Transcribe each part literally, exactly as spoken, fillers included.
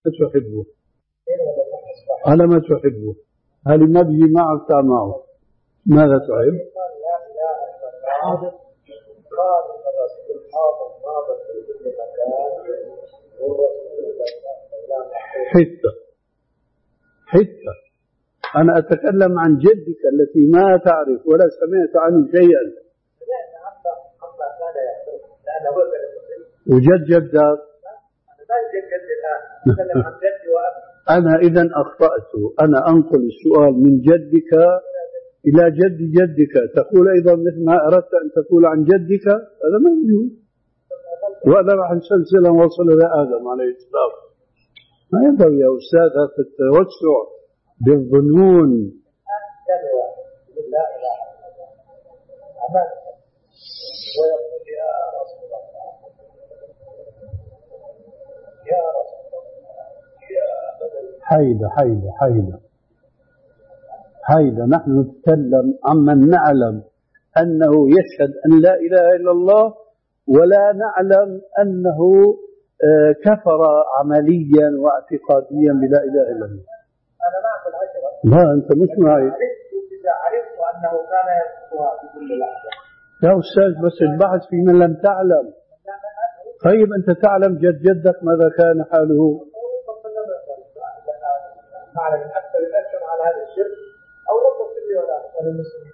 تحبه؟ على ما تحبه؟ هل النبي معك معه؟ ماذا تحب؟ حتى حتى أنا أتكلم عن جدك التي ما تعرف ولا سمعت عنه شيئا. وجد جدك أنا إذن أخطأت. أنا أنقل السؤال من جدك إلى جد جدك، تقول أيضا مثل ما أردت أن تقول عن جدك، هذا ما يجوز. وأنا راح نسلسل وصل إلى آدم عليه السلام. ما ينبغي يا أستاذ هذا التوسع بالظنون. حيدة حيدة حيدة حيدة نحن نتكلم عمن نعلم أنه يشهد أن لا إله إلا الله، ولا نعلم أنه كفر عمليا واعتقاديا بلا إله إلا الله. أنا معك العشرة. لا أنت مش معي. إذا عرفت أنه كان يذكرها في كل لحظة. يا أستاذ بس البحث في من لم تعلم. طيب أنت تعلم جد جدك ماذا كان حاله؟ معلم حتى يتأكد على هذا الشرك أو رب السبي ولا المسلمين.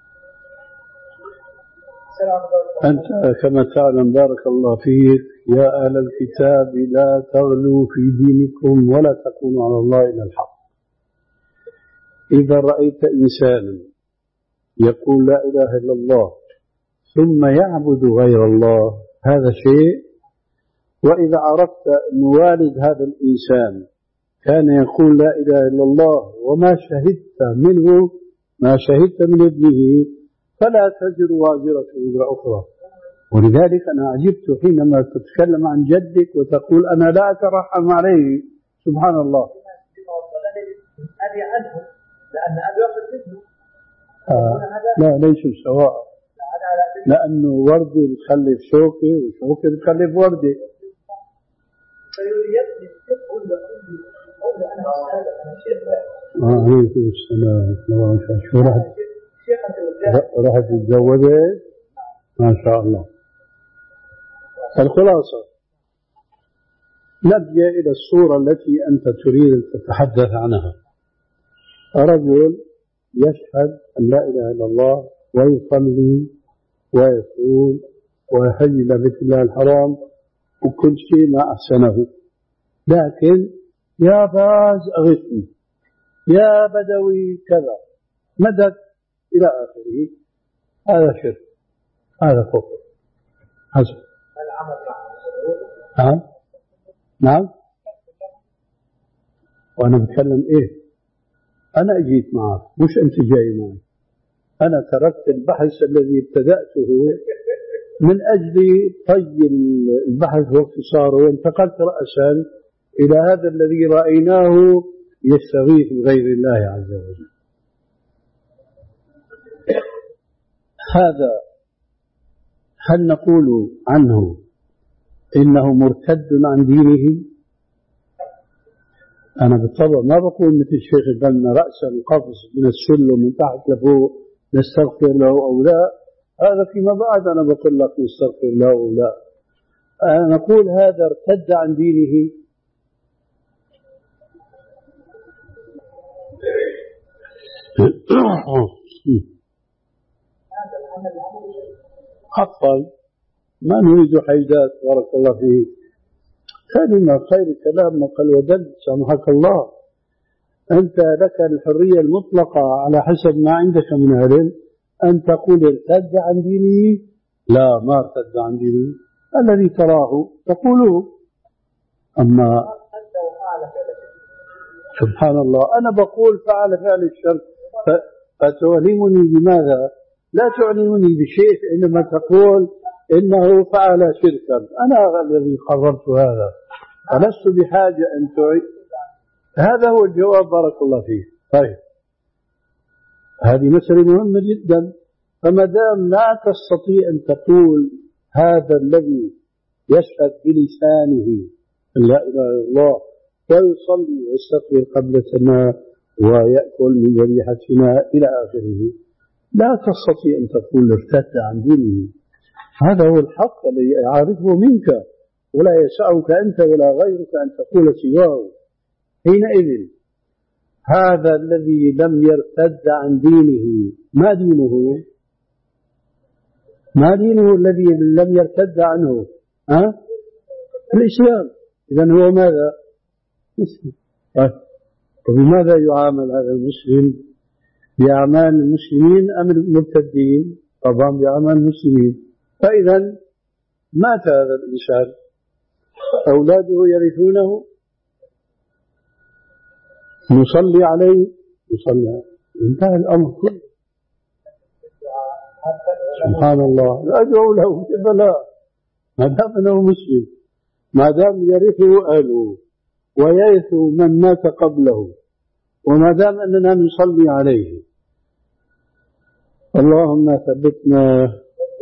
أنت كما تعلم بارك الله فيك يا أهل الكتاب لا تغلوا في دينكم ولا تقولوا على الله إلا الحق. إذا رأيت إنسانا يقول لا إله إلا الله ثم يعبد غير الله هذا شيء. وإذا عرفت أن والد هذا الإنسان كان يقول لا إله إلا الله وما شهدت منه ما شهدت من ابنه فلا تزر وازرة وزر أخرى. ولذلك أنا عجبت حينما تتكلم عن جدك وتقول أنا لا أترحم عليه. سبحان الله. أبي عنه لأن أبي يأخذ منه. آه. لا ليسوا سواء، لأنه وردي بتخلف شوكي وشوكي بتخلف وردي. آه عليكم السلام. شو رحت رحت تتزوجت؟ ما شاء الله. الخلاصة نبدأ إلى الصورة التي أنت تريد أن تتحدث عنها. رجل يشهد أن لا إله إلا الله ويصلي ويصوم ويحج إلى بيت الله الحرام وكل شيء ما أحسنه، لكن يا باز أغثني، يا بدوي كذا، مدد إلى آخره. هذا شرك، هذا كفر. حسب. نعم نعم. وأنا بتكلم إيه؟ أنا أجيت معك مش أنت جاي معي. أنا تركت البحث الذي ابتدأته من أجل طي البحث واختصاره، وانتقلت رأسا إلى هذا الذي رأيناه يستغيث بغير الله عز وجل. هذا هل نقول عنه إنه مرتد عن دينه؟ أنا بالطبع ما بقول مثل الشيخ قالنا رأسا وقفص من السلم من تحت لفوق نستغفر له أو لا. هذا فيما بعد أنا بقول لك نستغفر له أو لا. أنا نقول هذا ارتد عن دينه. حقا ما نريد حيدات. بارك الله فيك. كلمة خير كلام ما قال ودل سامحك الله. أنت لك الحرية المطلقة على حسب ما عندك من علم أن تقول ارتد عن دينه. لا ما ارتد عن دينه، الذي تراه تقوله. أما سبحان الله أنا بقول فعل فعل الشر فتعلمني بماذا؟ لا تعلمني بشيء إنما تقول إنه فعل شركا. أنا الذي قررت هذا فلست بحاجة أن تعيد. هذا هو الجواب. بارك الله فيه. طيب هذه مسألة مهمة جدا. فما دام لا تستطيع أن تقول هذا الذي يشهد بلسانه لا إله إلا الله ويصلي ويستقبل قبلتنا ويأكل من ذبيحتنا إلى آخره. لا تستطيع أن تقول ارتد عن دينه. هذا هو الحق الذي أعرفه منك، ولا يسعك أنت ولا غيرك أن تقول سواه. حينئذ هذا الذي لم يرتد عن دينه ما دينه؟ ما دينه الذي لم يرتد عنه؟ ها؟ الإسلام. إذن هو ماذا؟ مسلم. وبماذا يعامل هذا المسلم؟ بأعمال المسلمين أم المرتدين؟ طبعا بأعمال المسلمين. فإذا مات هذا الإنسان، أولاده يرثونه، نصلي عليه، نصلي عليه، انتهى الأمر كله. سبحان الله، لا أدعو له بلا، ما دام أنه مسلم، ما دام يرثه أهله ويرث من مات قبله، وما دام أننا نصلي عليه. اللهم ثبتنا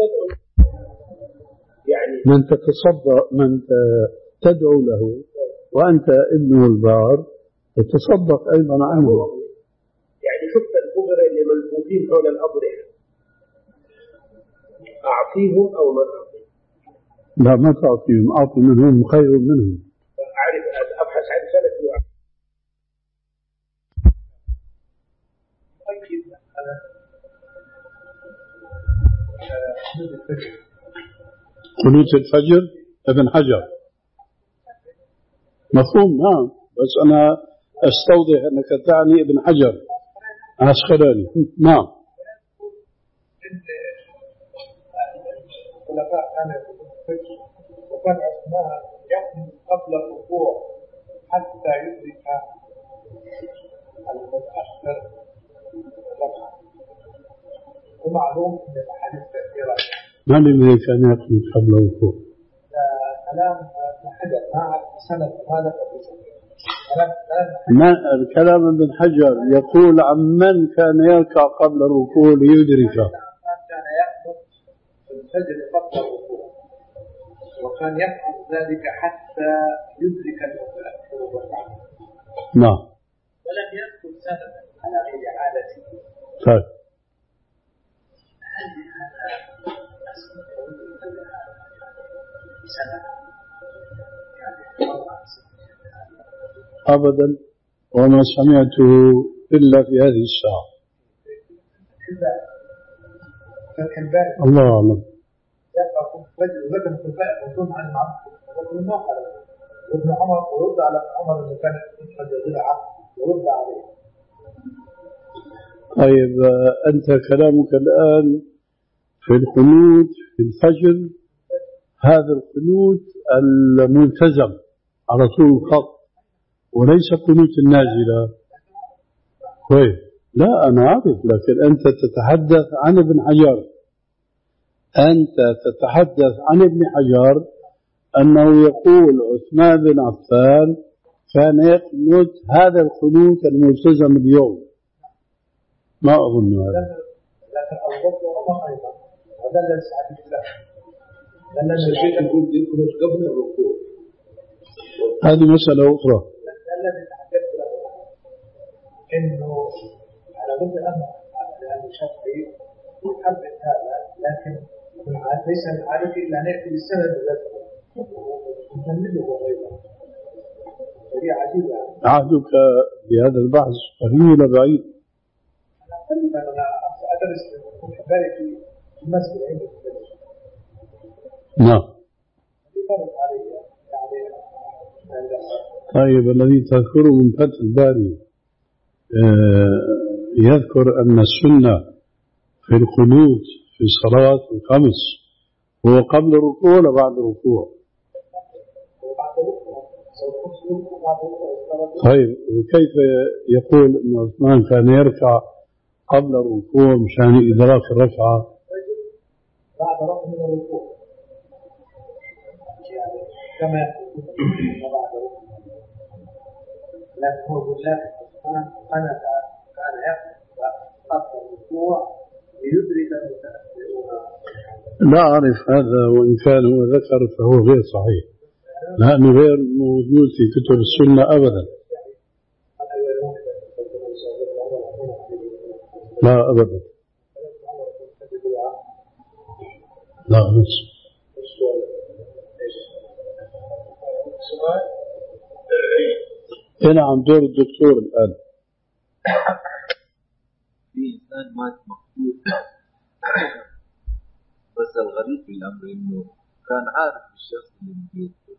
من تتصدق، من تدعو له وأنت ابنه البار تتصدق أيضا عنه. يعني شفت الكبرى اللي ملفوفين حول الأضرحة، أعطيهم أو ما أعطيهم؟ لا، ما تعطيهم، أعطي منهم خير منهم. أعرف أبحث عن سنة وأعرف. قنوت الفجر ابن حجر مفهوم. نعم، بس أنا أستوضح أنك تعني ابن حجر عسقلاني. نعم. الخلفاء كانوا يقولون الفجر، وكان عثمان يقوم قبل الركوع حتى يدرك المتأخر الركعة. ومعلوم أن الأحاديث كثيرة. ما الذي كان يقوم قبل الركوع؟ كلام ابن حجر، ما أعرف سنة ماذا قبل ما الكلام ابن حجر يقول عن من كان يركع قبل الركوع ليدرك. كان يأخذ الفجر قبل الركوع، وكان يفعل ذلك حتى يدرك الركعة. نعم. ولم يذكر سببا على غير عادته. طيب. هل هذا أسبب سبب؟ يعني أبدا، وما سمعته إلا في هذه الساعة. الله أعلم. ابن عمر ورد على عمر اللي كان يحج ضلعه ورد عليه. طيب، أنت كلامك الآن في القنوت في الفجر، هذا القنوت الملتزم على طول الخط، وليس قنوت النازلة. طيب، لا أنا عارف، لكن أنت تتحدث عن ابن حجر، أنت تتحدث عن ابن حجر أنه يقول عثمان بن عفان كان يقنت هذا القنوت الملتزم اليوم. ما أظن هذا. لكن أبو بكر وعمر أيضا، هذا ليس حديث له. لأن الشيخ يقول يقنت قبل الركوع. هذه مسألة أخرى. الذي تحدثت له إنه على بد أن الشافعي يحدث هذا، لكن ليس من عادته إلا أن يأتي بالسند الذي يسنده وغيره. هذه عجيبة. عهدك بهذا البحث قريب ولا بعيد؟ أنا أدرس في حبايتي في المسجد عندي في البلد. نعم. يفرق علي يعني. طيب، الذي تذكره من فتح الباري آه يذكر أن السنة في القنوت في الصلاة الخمس هو قبل الركوع ولا بعد الركوع؟ طيب، وكيف يقول أن عثمان كان يركع قبل الركوع مشان إدراك الركعة؟ بعد ركوع من الركوع يعني كما يقول بعد ركوع. لكن هو يقول لك عثمان قنت كان يقف قبل الركوع ليدرك المتأخرون. لا أعرف هذا، وإن كان هو ذكر فهو غير صحيح، لأنه غير موجود في كتب السنة أبدا. لا أبدا. لا بس هنا عم دور الدكتور الآن. في إنسان مات مقتول، بس الغريب في الأمر إنه كان عارف الشخص اللي بيقتل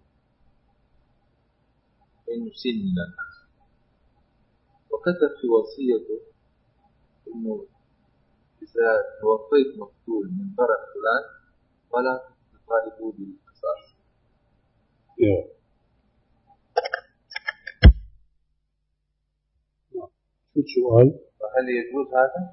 إنه سن من الناس، وكتب في وصيته إنه إذا توفيت مقتول من طرف فلان ولا تطالبوا بالقصاص. شو السؤال؟ فهل يجوز هذا؟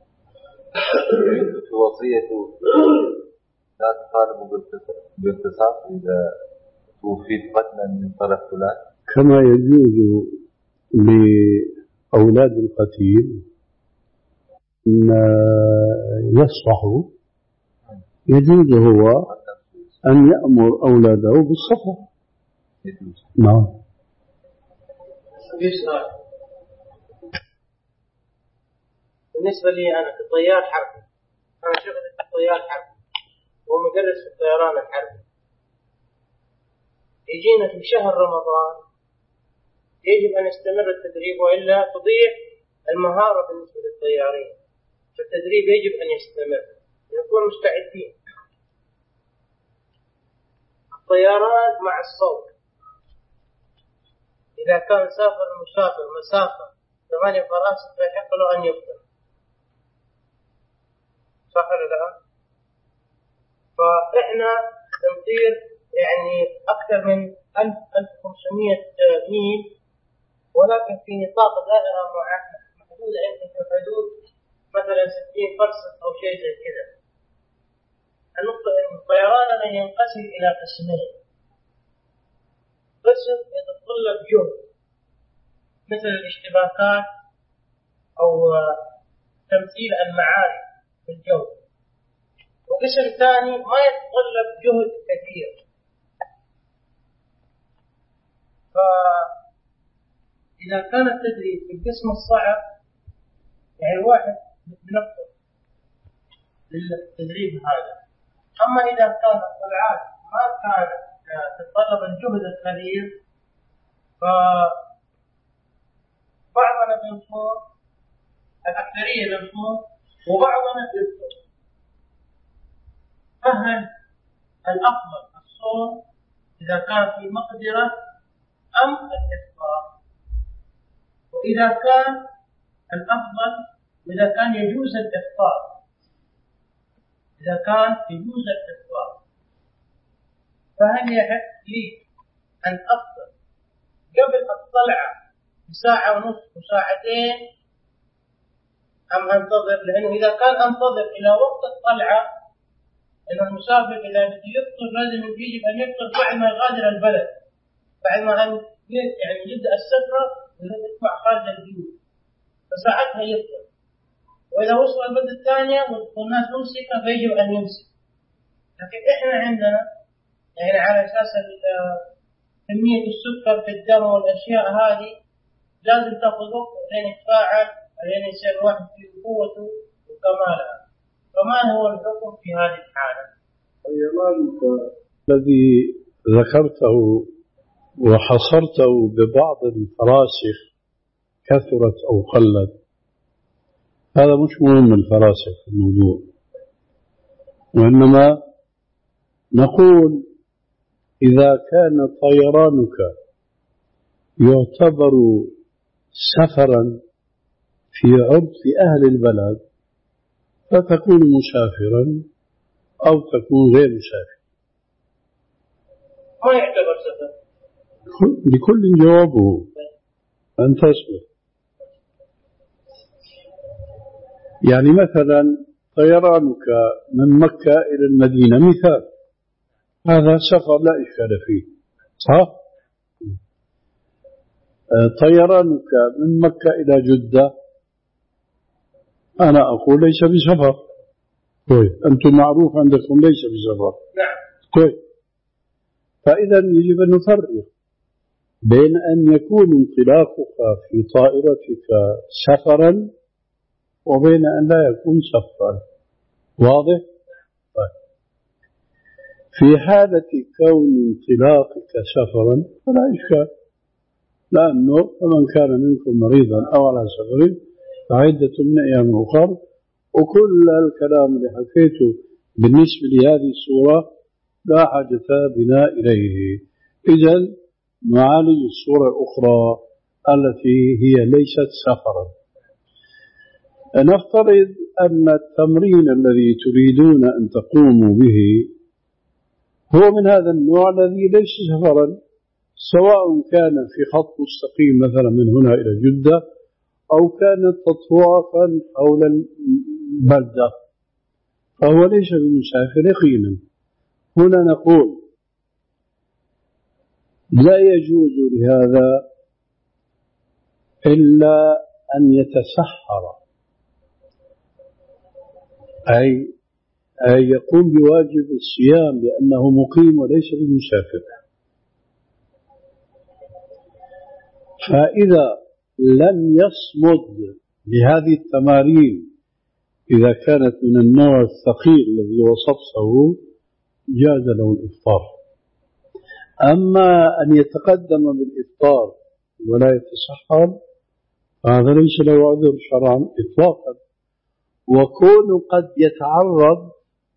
في وصيته لا تطالبوا بالقصاص إذا توفيت قتلا من طرف فلان، كما يجوز لأولاد القتيل أن يصفحوا، يجوز هو أن يأمر أولاده بالصفح. نعم. بالنسبة لي أنا كطيار حربي، أنا شغلي كطيار حربي ومدرس في الطيران الحربي، يجينا في شهر رمضان يجب أن يستمر التدريب وإلا تضيع المهارة بالنسبة للطيارين، فالتدريب يجب أن يستمر نكون مستعدين. الطيران مع الصوت، إذا كان سافر المسافر مسافة ثمانية فراسخ فيحق له أن يفطر، صح ولا لا؟ فإحنا نطير يعني أكثر من ألف ألف وخمسمائة ميل، ولكن في نطاق دائرة محدودة، يمكن في حدود مثلا ستين فرسخ أو شيء زي كذا. النقطة إن طيراننا ينقسم إلى قسمين، قسم يتطلب جهد مثل الاشتباكات أو تمثيل المعارك في الجو، وقسم ثاني ما يتطلب جهد كثير. فإذا كان التدريب في القسم الصعب يعني الواحد بنفسه للتدريب هذا، أما إذا كان الطلعات ما كانت تتطلب الجهد الكبير فبعضنا بنصور، الأكثرية بنصور وبعضنا بنصور. فهل الأفضل الصوم إذا كان في مقدرة أم الإفطار؟ وإذا كان الأفضل إذا كان يجوز الإفطار، إذا كان يجوز الإفطار فهل يحق لي أن أفطر قبل الطلعة بساعة ونصف وساعتين أم أنتظر؟ لأنه إذا كان أنتظر إلى وقت الطلعة، إن المسافر إذا بده يفطر لازم يجب أن يفطر بعد ما يغادر البلد، بعد ما أن يعني يبدأ السفرة ويطلع خارج البيوت، فساعتها يفطر. وإذا وصل البلد الثانية والناس ممسكة فيجب أن يمسك. لكن إحنا عندنا يعني على أساس كمية السكر في الدم والأشياء هذه لازم تأخذ وقت لين يتفاعل لين يصير الواحد في قوته وكمالها. فما هو الحكم في هذه الحالة؟ طيرانك الذي ذكرته وحصرته ببعض الفراسخ كثرت أو قلت، هذا مش مهم الفراسخ في الموضوع، وإنما نقول إذا كان طيرانك يعتبر سفرا في عرف أهل البلد فتكون مسافرا أو تكون غير مسافر. ما يعتبر سفر؟ لكل جوابه أن تصبر. يعني مثلا طيرانك من مكة إلى المدينة مثال، هذا سفر لا إشكال فيه، صح؟ طيرانك من مكة إلى جدة أنا أقول ليس بسفر. طيب أنتم معروف عندكم ليس بسفر. نعم. طيب فإذا يجب أن نفرق بين أن يكون انطلاقك في طائرتك سفرا وبين أن لا يكون سفرا. واضح؟ طيب. في حالة كون انطلاقك سفرا فلا إشكال، لأنه فمن كان منكم مريضا أو على سفر فعدة من أيام أخر، وكل الكلام اللي حكيته بالنسبة لهذه الصورة لا حاجة بنا إليه. إذن نعالج الصورة الأخرى التي هي ليست سفرا. نفترض أن التمرين الذي تريدون أن تقوموا به هو من هذا النوع الذي ليس سفرا، سواء كان في خط مستقيم مثلا من هنا إلى جدة أو كانت تطوافا حول البلدة، فهو ليس بمسافر يقينا. هنا نقول لا يجوز لهذا إلا أن يتسحر، أي أي يقوم بواجب الصيام لأنه مقيم وليس بمسافر. فإذا لم يصمد لهذه التمارين إذا كانت من النوع الثقيل الذي وصفته جاز له الإفطار. أما أن يتقدم بالإفطار ولا يتسحر هذا ليس له عذر شرعا إطلاقا. وكون قد يتعرض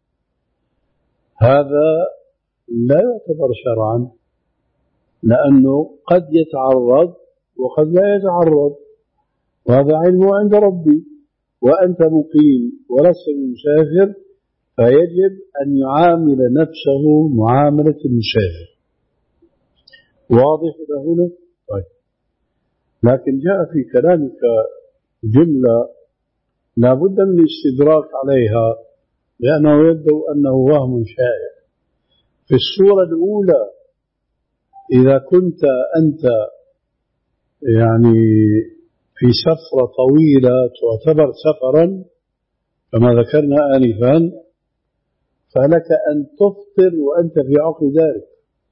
هذا لا يعتبر شرعا، لأنه قد يتعرض وقد لا يتعرض، وهذا علمه عند ربي، وأنت مقيم ولست بمسافر فيجب أن يعامل نفسه معاملة المسافر. واضح إلى هنا؟ طيب. لكن جاء في كلامك جملة لا بد من الاستدراك عليها لأنه يبدو أنه وهم شائع. في الصورة الأولى إذا كنت أنت يعني في سفرة طويلة تعتبر سفرا كما ذكرنا آنفا، فلك أن تفطر وأنت في عقر ذلك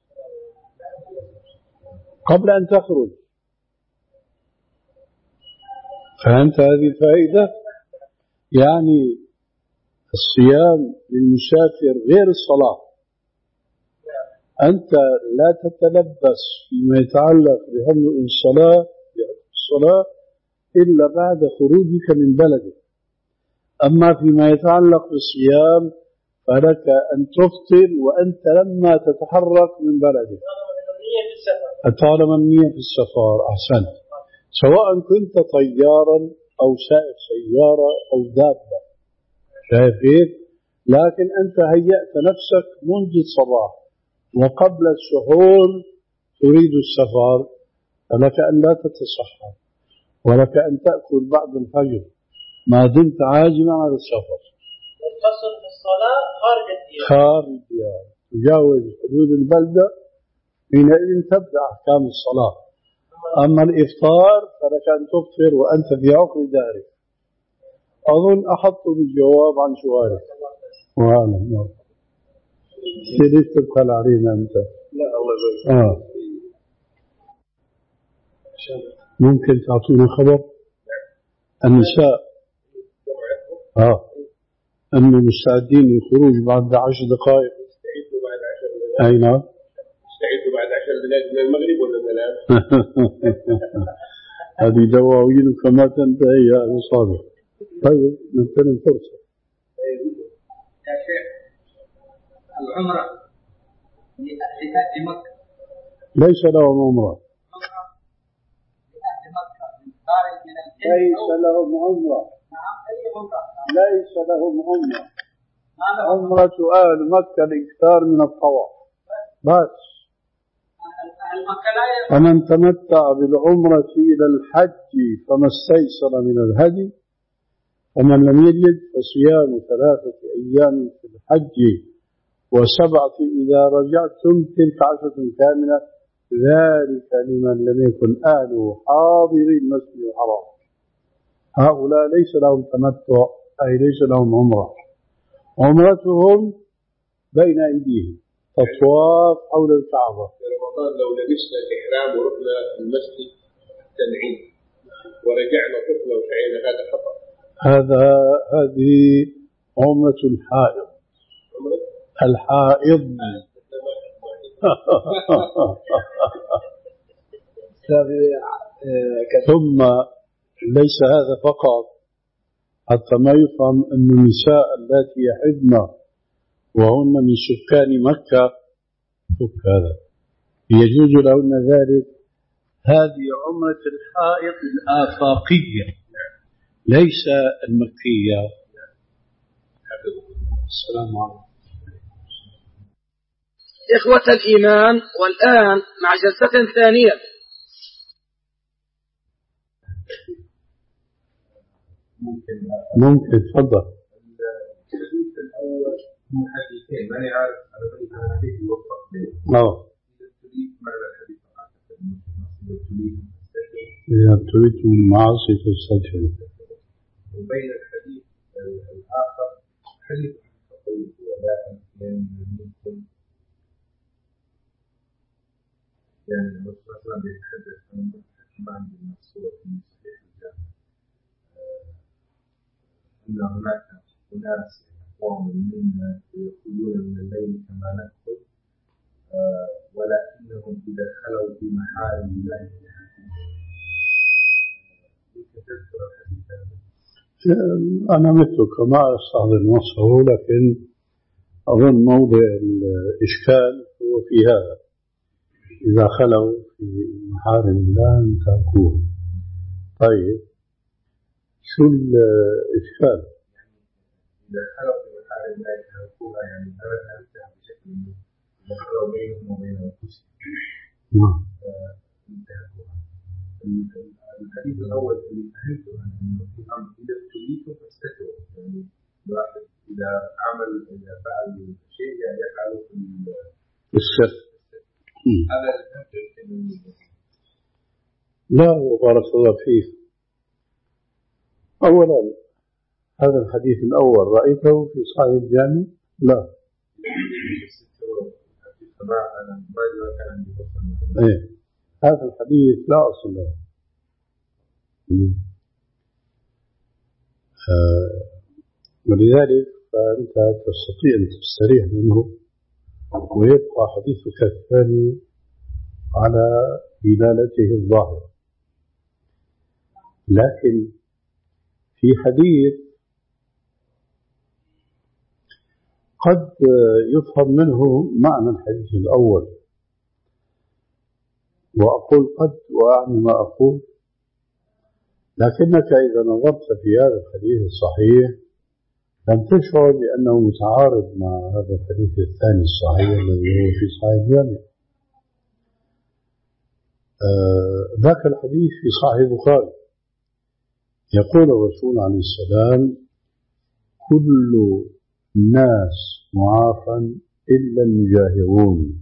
قبل أن تخرج. فهمت هذه الفائدة؟ يعني الصيام للمسافر غير الصلاة. أنت لا تتلبس فيما يتعلق بحكم الصلاة الصلاة إلا بعد خروجك من بلدك. أما فيما يتعلق بالصيام فلك أن تفطر وأنت لما تتحرك من بلدك طالما النية في السفر. أحسنت. سواء كنت طيارا أو سائق سيارة أو دابة، شايف كيف؟ لكن أنت هيأت نفسك منذ الصباح وقبل السحور تريد السفر، فلك أن لا تتصحر ولك أن تأكل بعد الفجر ما دمت عازما على السفر. والقصر في الصلاة خارج الديار. خارج الديار تجاوز حدود البلدة حينئذ تبدأ أحكام الصلاة. أما الإفطار فلك أن تفطر وأنت في عقر دارك. أظن أحط بالجواب عن سؤالك. وأنا نعم. ليش تبخل علينا أنت؟ لا الله يبارك. آه. ممكن تعطونا خبر النساء آه أنه مستعدين للخروج بعد عشر دقائق. استعدوا بعد عشر دقائق. أي نعم. استعدوا بعد عشر دقائق من المغرب ولا ثلاث؟ هذه دواوين كما تنتهي يا أبو صادق. طيب نغتنم فرصة. يا شيخ العمرة لأهل مكة ليس لهم عمرة. لأهل مكة من خارج من الجنة ليس لهم عمرة. نعم أي عمرة؟ ليس لهم عمرة. عمرة أهل مكة الإكثار من الطواف بس. أهل مكة لا يعرف. فمن تمتع بالعمرة إلى الحج فما استيسر من الهدي، ومن لم يجد فصيام ثلاثة أيام في الحج وسبعة إذا رجعتم تلك عشرة كاملة، ذلك لمن لم يكن أهله حاضر المسجد الحرام. هؤلاء ليس لهم تمتع أي ليس لهم عمرة، عمرتهم بين أيديهم أطواف حول الكعبة. في رمضان لو لبسنا الإحرام ورحنا المسجد تنعيم ورجعنا طفلة وشعينا هذا خطأ. هذا هذه عمرة الحائض. الحائض. ثم ليس هذا فقط، حتى ما يفهم أن النساء التي يحضن وهن من سكان مكة هذا يجوز لهن ذلك. هذه عمرة الحائض الآفاقية ليس المكية. السلام عليكم إخوة الإيمان، والآن مع جلسة ثانية. ممكن تفضل. الحديث الأول هم حديثين ماني عارف على بالي الحديث يوفق بين. اه. تريد معنى الحديث إذا ابتليتم بالمعاصي فاستغفروا. وبين الحديث الآخر حديث طويل ولا يمكن يعني مثلا بيتحدث عن المعنى المقصود في صحيح الجامع أن هناك أناس أقوام منا يدخلون من الليل كما ندخل ولكنهم إذا خلوا بمحارم الله أنا مثلك ما أستحضر نصه، لكن أظن موضع الإشكال هو في هذا: إذا خلوا في محارم الله انتهكوها. طيب شو الإشكال؟ إذا خلوا في محارم الله انتهكوها يعني أنا فهمتها بشكل ما. إذا خلوا بينهم وبين أنفسهم انتهكوها. الحديث الأول اللي فهمته أنه في أمر إذا ابتليتم فاستتروا، يعني الواحد إذا عمل إذا فعل شيء يعني يفعله في السر. هذا اللي فهمته. لا وبارك الله فيك. أولا هذا الحديث الأول رأيته في صحيح الجامع؟ لا. إيه هذا الحديث لا أصل له. آه ولذلك فأنت تستطيع أن تستريح منه ويبقى حديثك الثاني على دلالته الظاهرة. لكن في حديث قد يفهم منه معنى الحديث الأول، وأقول قد وأعني ما أقول، لكنك إذا نظرت في هذا الحديث الصحيح لم تشعر بأنه متعارض مع هذا الحديث الثاني الصحيح الذي هو في صحيح الجامع. آه ذاك الحديث في صحيح البخاري يقول الرسول عليه السلام: كل الناس معافى إلا المجاهرون.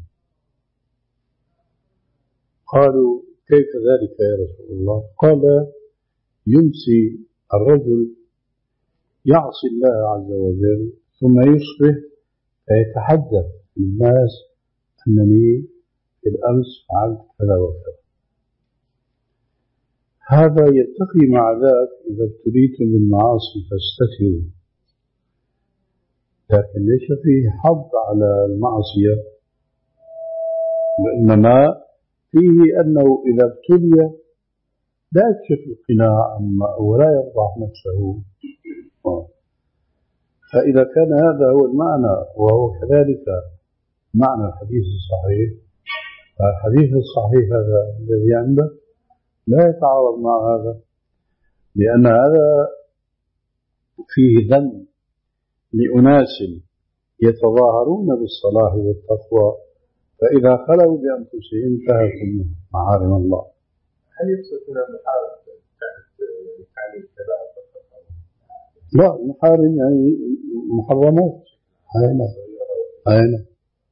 قالوا: كيف ذلك يا رسول الله؟ قال: يمسي الرجل يعصي الله عز وجل ثم يصبح فيتحدث للناس أنني في الأمس فعلت كذا وكذا. هذا يلتقي مع ذاك: إذا ابتليتم بالمعاصي فاستتروا. لكن ليس فيه حظ على المعصية، وإنما فيه أنه إذا ابتلي لا يكشف القناع ولا يفضح نفسه. فإذا كان هذا هو المعنى وهو كذلك معنى الحديث الصحيح، فالحديث الصحيح هذا الذي عنده لا يتعارض مع هذا، لأن هذا فيه ذم لأناس يتظاهرون بالصلاح والتقوى، فإذا خلوا بأنفسهم انتهكوا محارم الله. هل يقصد هنا المحارم يعني الكبائر؟ لا، محارم يعني محرمات. أين أين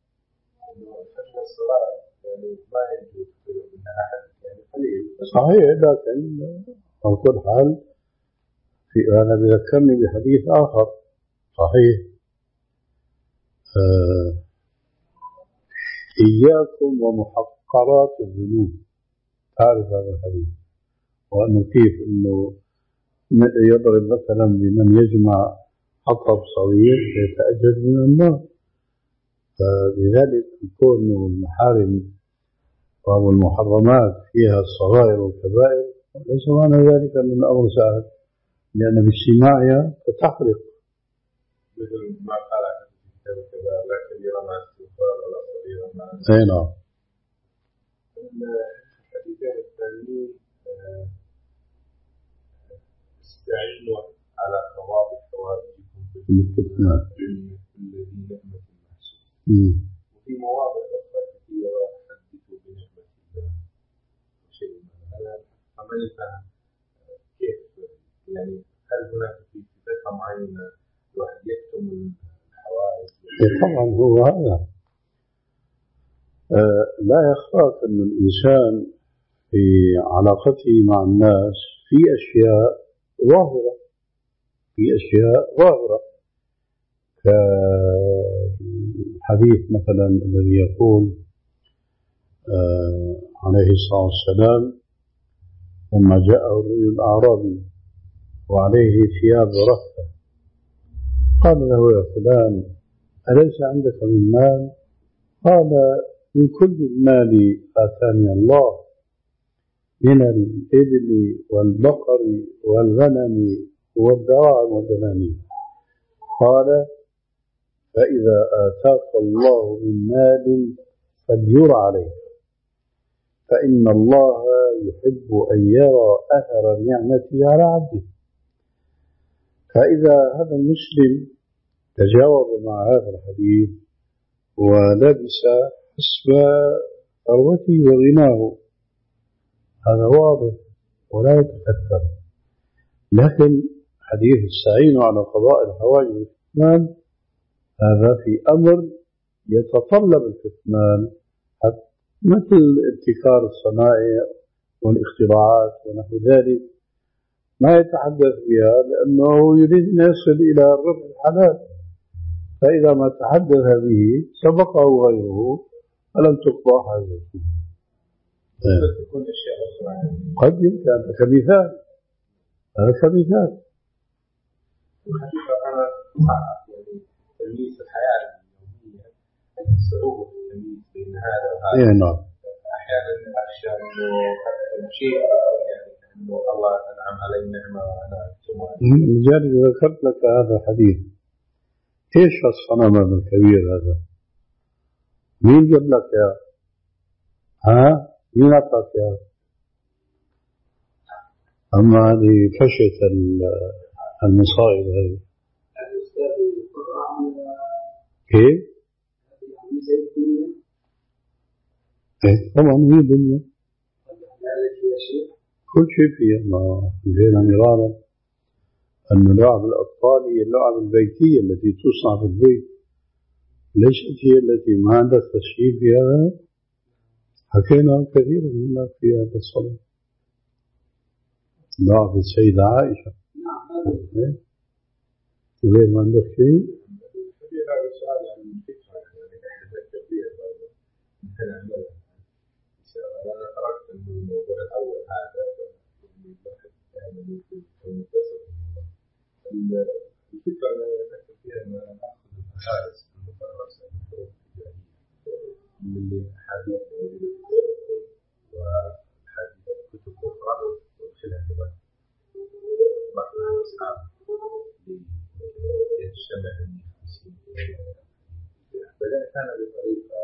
صحيح، لكن على كل حال في هذا بذكرني بحديث آخر صحيح. آه إياكم ومحقرات الذنوب. تعرف هذا الحديث، وأنه كيف أنه يضرب مثلا بمن يجمع حطب صغير يتأجج من النار. فلذلك يكون المحارم أو المحرمات فيها الصغائر والكبائر، ليس معنى ذلك أن الأمر سهل، لأن باجتماعها تتحرق. مثل ما قال في الكبائر لا كبيرة مع الاستغفار ولا صغيرة مع أي نعم. الحديثين الثانيين استعينوا على قضاء حوائجكم بالكتمان الذي نعمة المحسوس. وفي مواضع أخرى كثيرة حدثوا بنعمة الله شيء من هذا. فمن يفهم كيف يعني هل هناك في صفة معينة الواحد يكتم الحوائج؟ طبعا هو هذا آه لا يخفاك أن الإنسان في علاقته مع الناس في أشياء ظاهرة في أشياء ظاهرة كالحديث مثلا الذي يقول آه عليه الصلاة والسلام لما جاءه الرجل الأعرابي وعليه ثياب رثة قال له يا فلان أليس عندك من مال؟ قال من كل المال آتاني الله من الإبل والبقر والغنم والدراهم والدنانير. قال فإذا آتاك الله من مال فليرى عليك، فإن الله يحب أن يرى أثر نعمته على عبده. فإذا هذا المسلم تجاوب مع هذا الحديث ولبس حسب ثروته وغناه، هذا واضح ولا يتكتر. لكن حديث استعينوا على قضاء الحوائج والكتمان هذا في أمر يتطلب الكتمان، مثل ابتكار الصنائع والاختراعات ونحو ذلك ما يتحدث بها لأنه يريد أن يصل إلى الربح الحلال، فإذا ما تحدث به سبقه غيره فلم تقضى حاجته. تكون أشياء أخرى قد يمكن هذا كمثال، هذا كمثال. الحقيقة أنا يعني تمييز الحياة اليومية صعوبة التمييز بين هذا وهذا. إيه نعم. أحيانا أخشى إنه شيء يعني إنه الله أنعم علي نعمة وأنا أكتمها. لذلك ذكرت لك هذا الحديث. إيش الصنم الكبير هذا؟ مين جاب لك يا؟ ها؟ مين أعطاك يا؟ أما هذه فشت المصائب هذه. كيف؟ إيه طبعا هي دنيا. كل شيء فيها ما جينا مرارا أن لعب الأطفال هي اللعب البيتية التي تصنع في البيت، ليست هي التي ما عندها تشريف فيها. حكينا كثيرا هنا في هذا الصلاة لعب السيدة عائشة. نعم. غير ما عندك شيء؟ هذا السؤال عن الفكرة يعني أتذكر فيها مثل عمل أنا تركت الموضوع الأول هذا يعني ممكن المتصل. الفكرة اللي أتذكر فيها أن أنا أخذ الأحاديث المفرسة من الأحاديث الموجودة في الكتب وحديث كتب أخرى وخلافها بعض الأصحاب يجتمع من خمسين. بدأت أنا بطريقة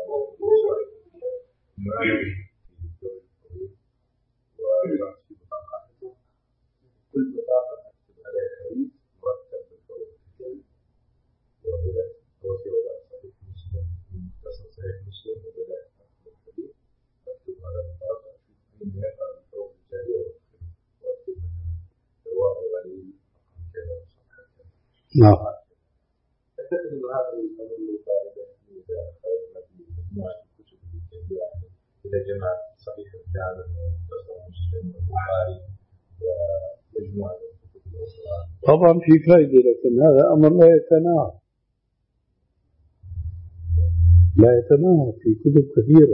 معينة في الدور الطويل وضعت في بطاقة، كل بطاقة أكتب عليها حديث مرتب بالحروف الكاملة، وبدأت أوصي وضع صحيح مسلم مختصر صحيح مسلم، وبدأت أكتب الحديث أكتب على بطاقة أشوف أين يقع الحروف الجارية وأكتب مثلا رواء الغليل كذا وصفحة كذا. نعم. أعتقد أن هذا الأمر له فائدة إذا أخذنا في مجموعة الكتب الكبيرة إذا جمع صحيح الجامع ومختصر مسلم والبخاري ومجموعة الكتب الأخرى. طبعا في فائدة، لكن هذا أمر لا يتناهى. لا يتناهى في كتب كثيرة.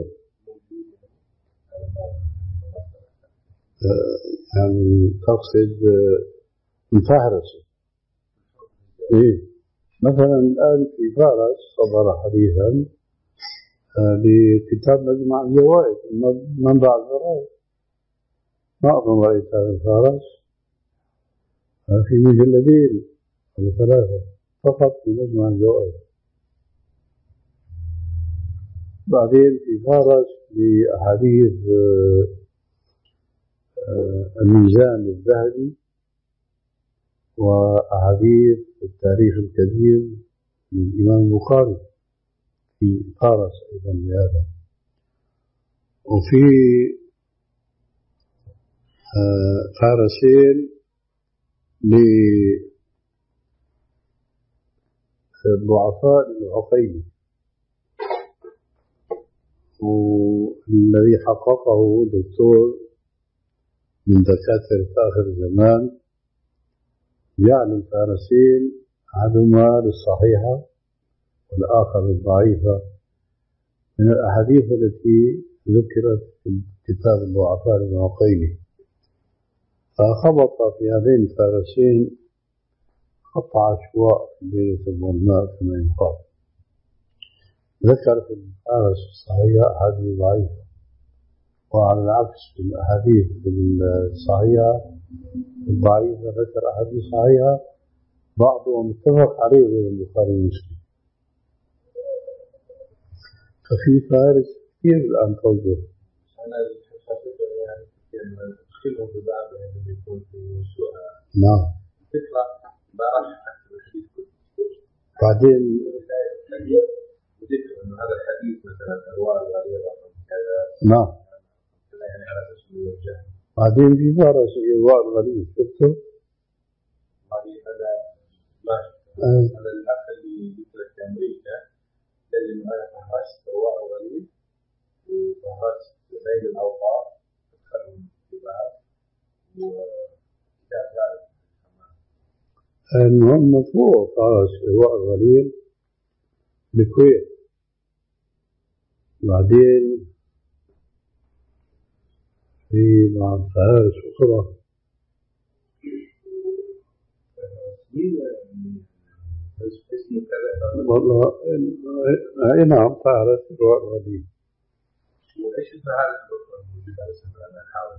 يعني تقصد مفهرسة. إيه مثلا الآن في فارس صدر حديثا لكتاب مجمع الزوائد منبع الزوائد، ما أظن رأيت هذا الفارس في مجلدين أو ثلاثة فقط في مجمع الزوائد. بعدين في فارس لأحاديث الميزان الذهبي وأحاديث التاريخ الكبير للإمام البخاري في فارس أيضا لهذا. وفي فارسين للضعفاء العقيلي، والذي حققه دكتور من دكاترة آخر الزمان، جعل الفارسين أحدهما للصحيحة والآخر للضعيفة من الأحاديث التي ذكرت في كتاب الضعفاء العقيلي، فخبط في هذين الفارسين خط عشواء في ليلة الظلماء كما يقال. ذكر في الفارس الصحيحة أحاديث ضعيفة، وعلى العكس في الأحاديث الصحيحة الضعيفة ذكر أحاديث صحيحة بعضهم متفق عليه غير البخاري ومسلم. ففي فارس كثير الآن توجه. أنا حسيت يعني أدخلهم في بعض يعني يكون في موسوعة. نعم. تطلع بعرف أكثر الحديث كله. بعدين وذكر إنه هذا الحديث مثلا أنواع غريبة كذا. نعم. يعني على أساس الوجه. بعدين في فارس إرواء الغريب شفته؟ بعدين هذا ماشي. هذا الأخ اللي ذكر في أمريكا قال إنه أنا فهرست إرواء الغريب وفهرست بين الأوقات أدخلهم في بعض وكتاب ذلك. المهم مطبوع فارس إرواء الغريب بالكويت. بعدين في بعض فارس أخرى والله أي نعم فارس إرواء الغريب. وإيش الفهارس الأخرى الموجودة على سبيل أنا أحاول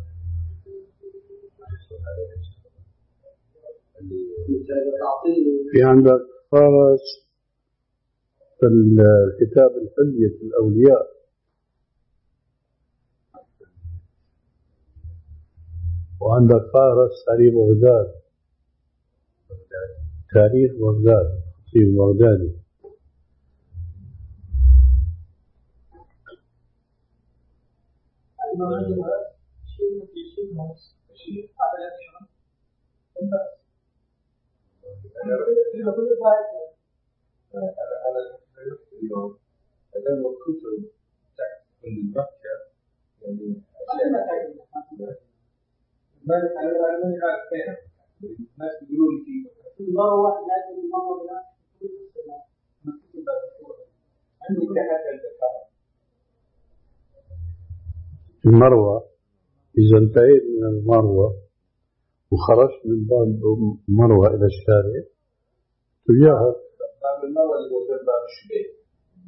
في عندك فارس في الكتاب الحلية الأولياء، وعندك فارس تاريخ بغداد، تاريخ بغداد في بغدادي. اليوم أدام الكتب تحت مكة يعني ما نتعلم على من هذا كان الناس يقولون في المروة لازم المروة لا عندي كحة الذكاء المروة. إذا انتهيت من المروة وخرجت من باب مروة إلى الشارع تجاهك باب المروة اللي هو باب الشبيه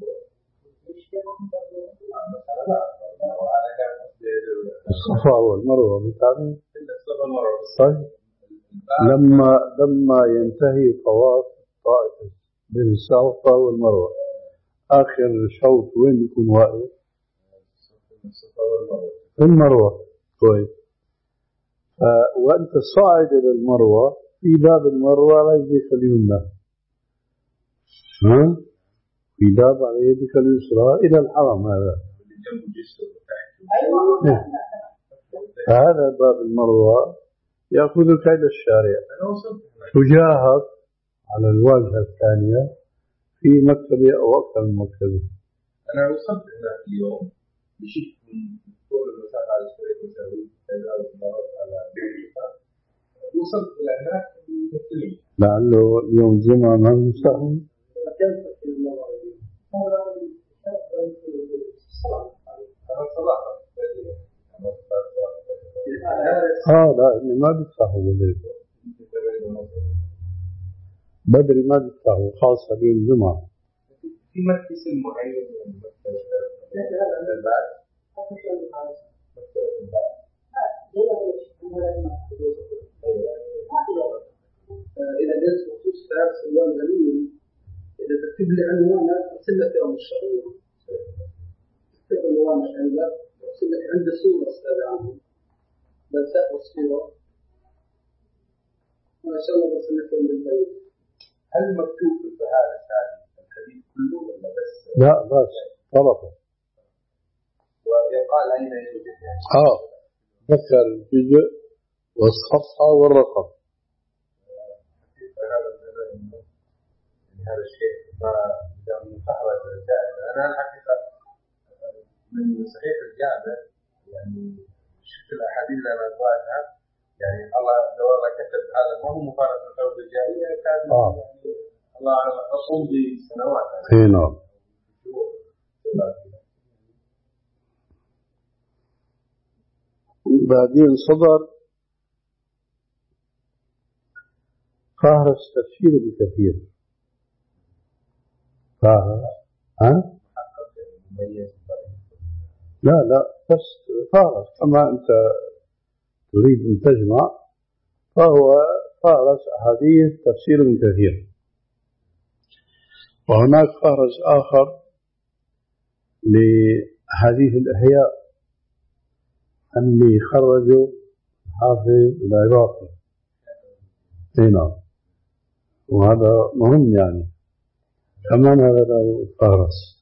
الصفا والمروة متعامل. طيب لما لما ينتهي طواف طائف بين الصفا والمروة آخر شوط وين يكون واقف؟ في المروة. كويس. وأنت صاعد إلى المروة في باب المروة على يدك اليمنى، ها؟ في باب على يدك اليسرى إلى الحرم. هذا فهذا باب المروة يأخذك إلى الشارع تجاهك على الواجهة الثانية في مكتبة أو أكثر من مكتبة. أنا وصلت هناك اليوم بشيء من طول المسافة على الشريك مساوي تجاوز مرات على وصلت إلى هناك بمثلين لعله اليوم جمعة ما مساهم. آه لا إني ما بيفتحوا بدري بدري ما بيفتحوا خاصة اليوم الجمعة. في مكتب اسم معين يعني مكتب البعث إذا جلس بخصوص فارس الوان غنيم إذا تكتب لي عنوانك أرسل لك يوم الشهرية تكتب عنوانك عندك أرسل لك عند الصورة أستاذ عنه بس أخذ صورة ما شاء الله أرسل لك يوم البيت. هل مكتوب في الفهارس هذه الحديث كله ولا بس؟ لا بس طرفه ويقال أين يوجد يعني؟ آه ذكر الجزء والصفحة والرقم. هذا الشيء ما دام مفهرس جائزة. أنا الحقيقة من صحيح الجامع يعني شفت الأحاديث اللي أنا قرأتها يعني الله لو الله كتب هذا ما هو مفهرس من قبل الجاهلية كان آه. يعني الله أصوم بسنوات. إيه نعم. بعدين صدر فهرس تفسير ابن كثير. فهرس ها؟ لا لا بس فهرس كما أنت تريد أن تجمع فهو فهرس أحاديث تفسير ابن كثير. وهناك فهرس آخر لحديث الإحياء اللي خرجوا حافظ العراقي. هنا وهذا مهم يعني كمان هذا له فهرس.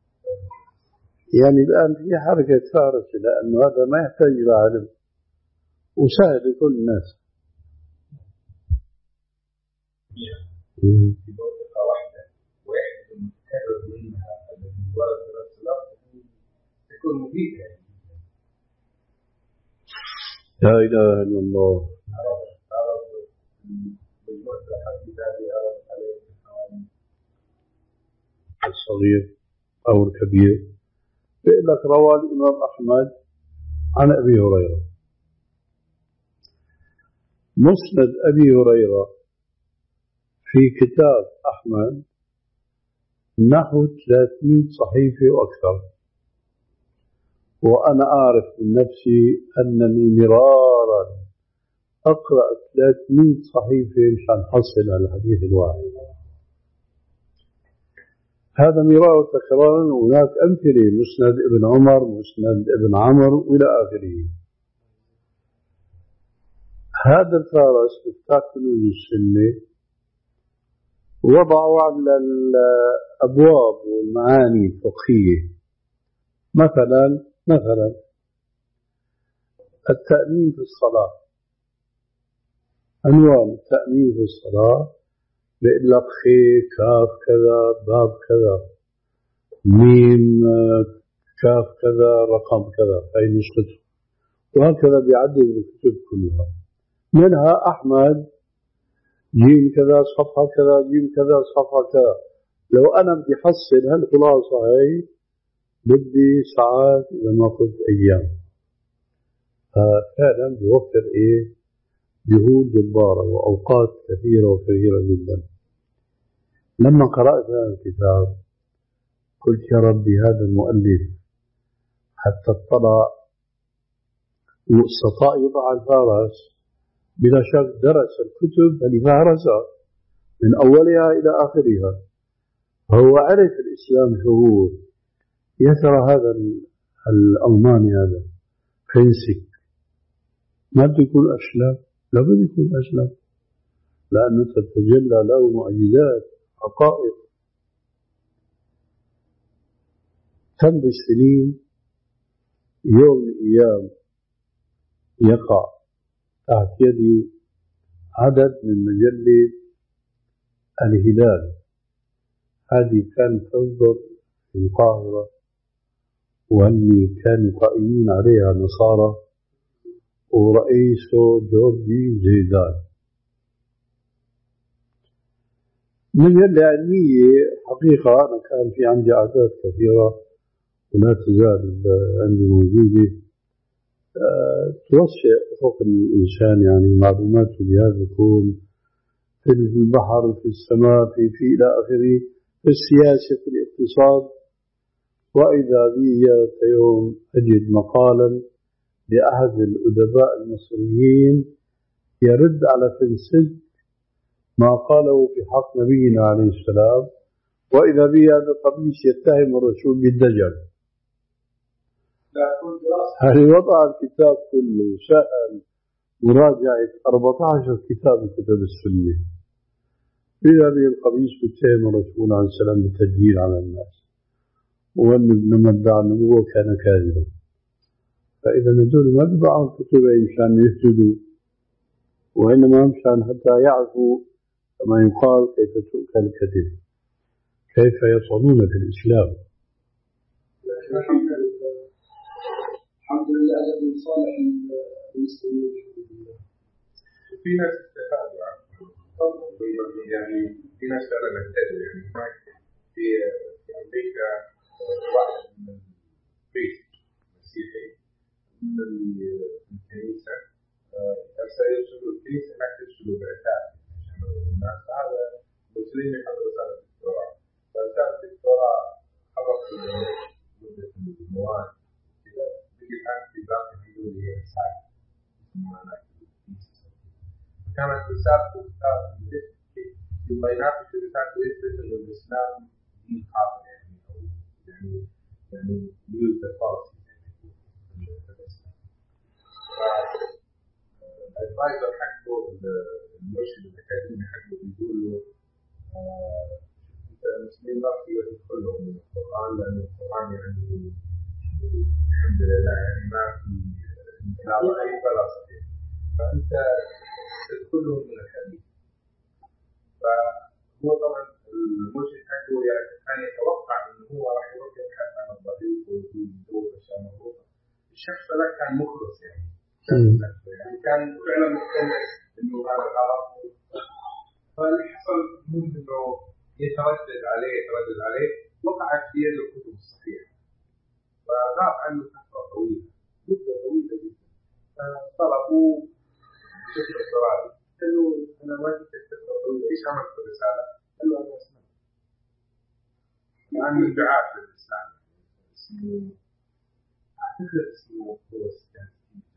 يعني الآن في حركة فهرس لأنه هذا ما يحتاج إلى علم وسهل لكل الناس. في منطقة واحدة واحد المتكرر منها الذي ورد في نفس الوقت تكون مفيدة. لا إله إلا الله. الصغير أو الكبير يقول لك روى الإمام أحمد عن أبي هريرة. مسند أبي هريرة في كتاب أحمد نحو ثلاثمائة صحيفة وأكثر. وأنا أعرف من نفسي أنني مرارا أقرأ ثلاثمائة صحيفة مشان حصل على الحديث الواحد. هذا مرار وتكرار. وهناك أمثلة مسند ابن عمر مسند ابن عمرو إلى آخره. هذا الفارس مفتاح كنوز السنة وضعوا على الأبواب والمعاني الفقهية مثلا مثلا التأمين في الصلاة. عنوان التأمين في الصلاة بيقول لك خي كاف كذا باب كذا ميم كاف كذا رقم كذا هاي نسخته. وهكذا بيعدد الكتب كلها منها أحمد جيم كذا صفحة كذا جيم كذا صفحة كذا. لو أنا بدي حصل هالخلاصة هاي بدي ساعات إذا ما قلت أيام. فعلا بيوفر إيه جهود جبارة وأوقات كثيرة وكثيرة جدا. لما قرأت هذا الكتاب قلت يا ربي هذا المؤلف حتى اطلع واستطاع يضع الفارس بلا شك درس الكتب اللي فهرسها من أولها إلى آخرها. هو عرف الإسلام شو هو. يا ترى هذا الألماني هذا فرنسي ما بده يكون أشلب؟ لا بده يكون أشلب لأنه تتجلى له معجزات حقائق. تمضي السنين يوم من الأيام يقع تحت يدي عدد من مجلة الهلال. هذه كانت تصدر في القاهرة واللي كانوا قائمين عليها نصارى ورئيسه جورجي زيدان. مجلة علمية حقيقة. أنا كان في عندي أعداد كثيرة ولا تزال عندي موجودة توسع أفق الإنسان يعني معلوماته بهذا الكون، في البحر، في السماء، في في إلى آخره، في السياسة، في الاقتصاد. وإذا بي يوم أجد مقالا لأحد الأدباء المصريين يرد على فلسفة ما قاله في حق نبينا عليه السلام، وإذا بي هذا القميص يتهم الرسول بالدجل. هل وضع الكتاب كله سأل مراجعة أربعة عشر كتاب من كتب السنة، إذا به القميص بيتهم الرسول عليه السلام بالتدجيل على الناس، وأن ابن مدعى النبوة كان كاذبا. فإذا هذول ما بيبعوا الكتب مشان يهتدوا، وإنما مشان حتى يعرفوا كما يقال كيف تؤكل الكتب، كيف يصعدون في الإسلام. الحمد لله أجل صالح المسلمين. وفي ناس استفادوا يعني في ناس فعلا اهتدوا. يعني في في أمريكا واحد من البيت مسيحي من الكنيسة أرسل يرسلوا الكنيسة هناك ترسلوا بعثات عشان الناس. هذا مسلمين يحضروا رسالة الدكتوراه، فرسالة الدكتوراه خلص مدة المواد كذا، بيجي الآن في باقي حدود هي رسالة اسمها هناك كانت رسالته يبغى يناقش رسالته يثبت إنه الإسلام دين خاطئ يعني أو يعني يعني use the policy يعني في الإسلام. الأدفايزر حقه المرشد الأكاديمي حقه بيقول له أنت المسلمين ما في يدخلهم من القرآن، لأن القرآن يعني الحمد لله يعني ما في لا ضعيف ولا صحيح، فأنت تدخلهم من الحديث. فهو طبعا المرشد حقه كان يتوقع أنه هو راح يروح يبحث عن الضعيف ويقول دور أشياء مغلوطة. الشخص ذا كان مخلص يعني يعني كان فعلا مقتنع انه هذا غلط. فاللي حصل ممكن انه يتردد عليه يتردد عليه وقعت في يد الكتب الصحيحه، فغاب عنه فتره طويله مده طويله جدا. فطلبوا بشكل اضطراري، قالوا انا ما جبت فتره طويله، ايش عملت في الرساله؟ قال له انا اسلمت. يعني من دعاة للاسلام اسمه اعتقد اسمه هو السكان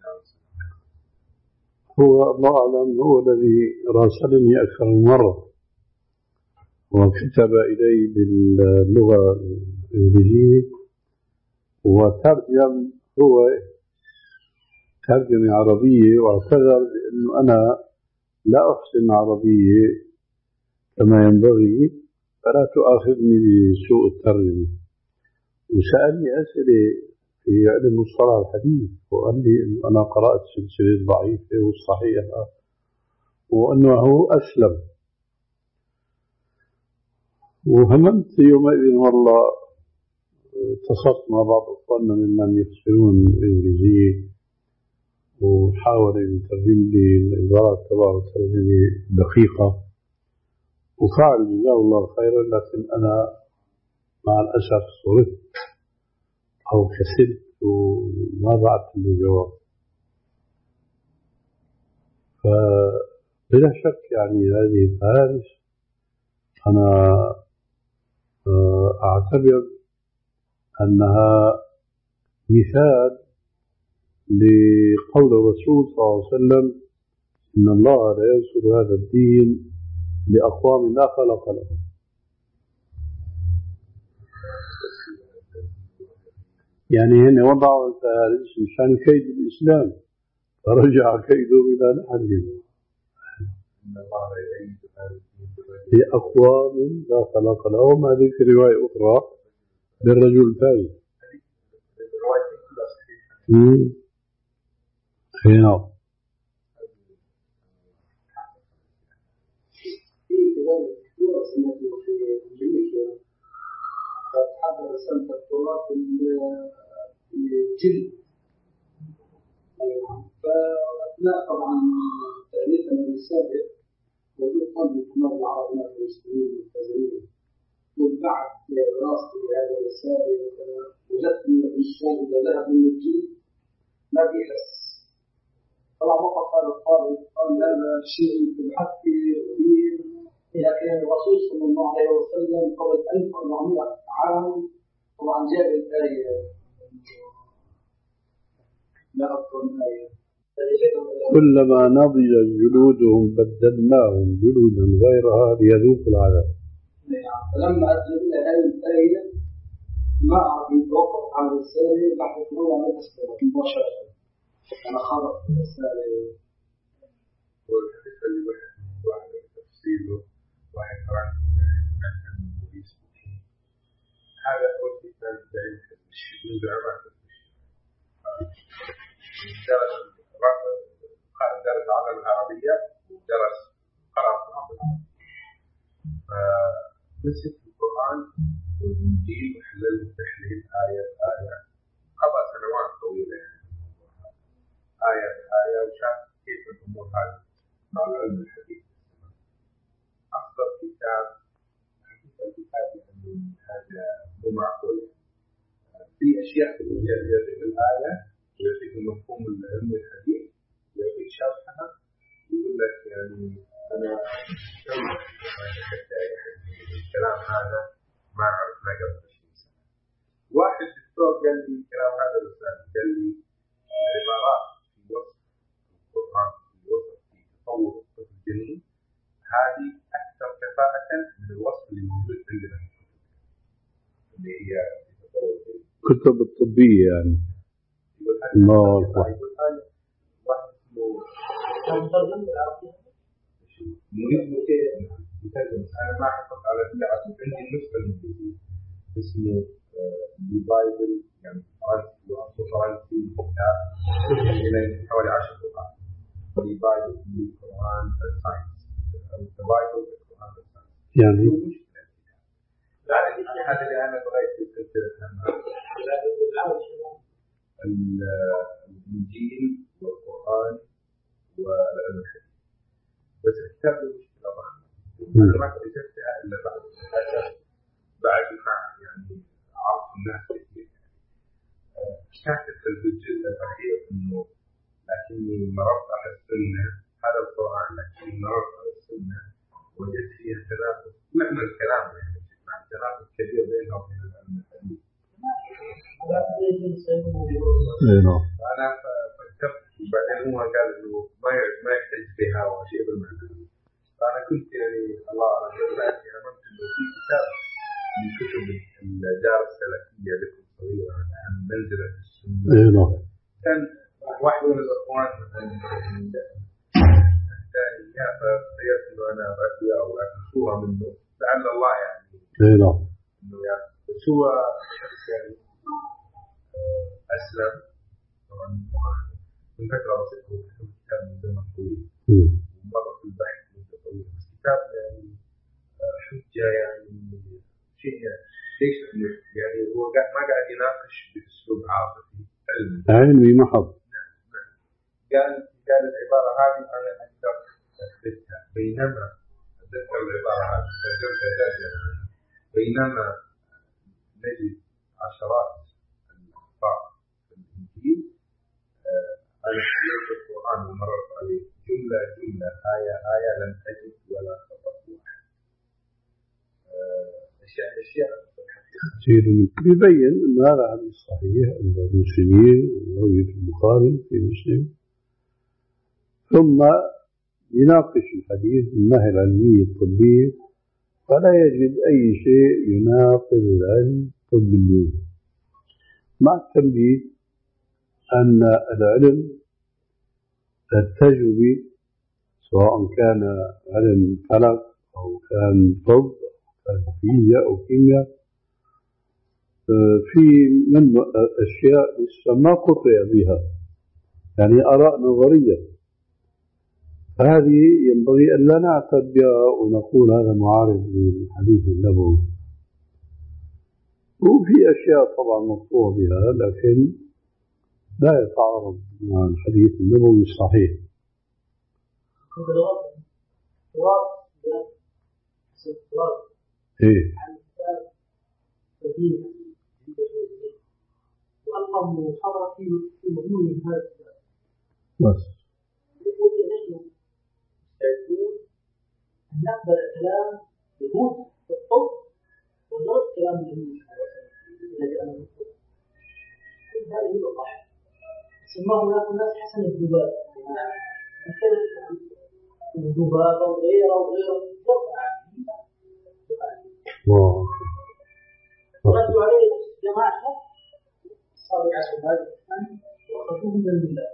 هو الله أعلم، هو الذي راسلني أكثر من مرة وكتب إلي باللغة الإنجليزية وترجم، هو ترجمة عربية، واعتذر بأنه أنا لا أحسن عربية كما ينبغي فلا تؤاخذني بسوء الترجمة. وسألني أسئلة في علم مصطلح الحديث، وقال لي أنا قرأت سلسلة ضعيفة والصحيحة وأنه هو أسلم. وهممت يومئذ والله اتصلت مع بعض أخواننا ممن يفسرون الإنجليزية وحاول أن يترجم لي العبارات تبعه ترجمة دقيقة، وفعل جزاه الله خيرا، لكن أنا مع الأسف صرت أو كسلت وما بعثت له جواب. فبلا شك يعني هذه الفهارس أنا أعتبر أنها مثال لقول الرسول صلى الله عليه وسلم إن الله لا ينصر هذا الدين لأقوام لا خلق لهم. يعني هنا وضعوا الفهارس مشان كيد الإسلام فرجع كيده إلى نحرهم لأقوام لا خلق لهم. هذه في رواية أخرى للرجل الثاني. هنا فتحضر رسالة الدكتوراه في الجلد. فأثناء طبعا تأليفنا للسابق وجود قلب الحمار العربية المسلمين الملتزمين، وبعد دراستي لهذه الرسالة وجدت أن الإنسان إذا ذهب من الجلد ما بيحس. طبعا وقف هذا الطالب قال هذا شيء بالحق قديم، لكن الرسول صلى الله عليه وسلم قبل ألف وأربعمائة عام طبعا جاء الآية، لا أذكر الآية، كلما نضجت جلودهم بدلناهم جلودا غيرها ليذوقوا العذاب. فلما أتلنا هذه الآية ما عاد يتوقف عن الرسالة بعد فروع عن الأسباب مباشرة. أنا خالف الرسالة. والحديث اللي واحد واحد تفصيله واحد فرنسي سمعت عنه بوليس هذا هو الكتاب بعيد من زعمات درس درس علم العربية ودرس قرأ القرآن بالعربي. فمسك القرآن والإنجيل وحلل تحليل آية آية قضى سنوات طويلة آية آية وشاف كيف الأمور هذه مع العلم الحديث. أكثر كتاب الكتاب يعني هذا مو معقول، في أشياء يعطيك الآية ويعطيك المفهوم العلمي الحديث يعطيك شرحها يقول لك يعني أنا الكلام هذا ما عرفنا قبل عشرين سنة. واحد دكتور قال لي الكلام هذا الأستاذ قال لي العبارات في وصف القرآن في وصف في تطور الطفل الجنين هذه أكثر كفاءة من الوصف اللي موجود عندنا اللي هي تطور الجنين. كتب الطبية يعني. الله أكبر. أنا ما حفظت على الدعاء عندي النسخة الإنجليزية اسمه بايبل يعني فرنسي وأصله فرنسي كتاب إلى حوالي عشر دقائق بايبل بالقرآن الساينس بايبل بالقرآن الساينس يعني هذا اللي أنا بغيت كنت الإنجيل والقرآن والعلم الحديث بس الكتاب له مشكلة ضخمة أنا ما اكتشفتها إلا بعد بعد ما يعني عرف الناس كثير. اشتهت في الجزء الأخير إنه لكني مررت على السنة هذا القرآن لكني مررت على السنة وجدت فيها تنافس معنى الكلام يعني تنافس كبير بينها وبين العلم الحديث. أنا فكرت بعدين هو قال إنه ما ما يحتاج فيها شيء بالمعنى. فأنا كنت يعني الله أعلم أمنت إنه في كتاب من كتب الدار السلفية لكم صغيرة عن منزلة السنة. كان واحد من الأخوان الثاني يا فقيت إنه أنا أقرأ أو أكتب صورة منه لعل الله يعني. إنه يعني بس هو يعني أسلم طبعا من فترة بسيطة وكتب كتاب من زمن طويل ومرة في البحث من طويل بس كتاب يعني حجة يعني شيء ليش يعني هو ما قاعد يناقش بأسلوب عاطفي علمي علمي محض. قال قال العبارة هذه أنا أقدر أثبتها بينما أتذكر العبارة هذه ترجمتها بينما نجد عشرات الأخطاء في الإنجيل أنا حللت القرآن ومررت عليه جملة جملة آية آية لم أجد ولا خطأ واحد. أشياء أشياء يبين أن هذا حديث صحيح عند المسلمين ورواية البخاري في مسلم ثم يناقش الحديث من الناحية العلمية الطبية فلا يجد أي شيء يناقض العلم الطبي اليوم مع التنبيه أن العلم التجربي سواء كان علم فلك أو كان طب أو كان فيزياء أو كيمياء في من أشياء لسه ما قطع بها يعني آراء نظرية هذه ينبغي أن لا نعتد بها ونقول هذا معارض للحديث النبوي وفي أشياء طبعا مقطوع بها لكن لا يتعارض مع الحديث النبوي الصحيح. ايه والله الله حضر في في مضمون هذا الكتاب. بس يقول نحن مستعدون أن نقبل كلام يهود في الطب ونرد كلام النبي صلى الله عليه وسلم الذي أنا أقول. هذا هو الصح. سماه هناك الناس حسن الذباب. الذباب وغيره وغيره يرفع الله ردوا عليه جماعة صاروا يعرفوا هذا الإنسان وأخذوه من الله.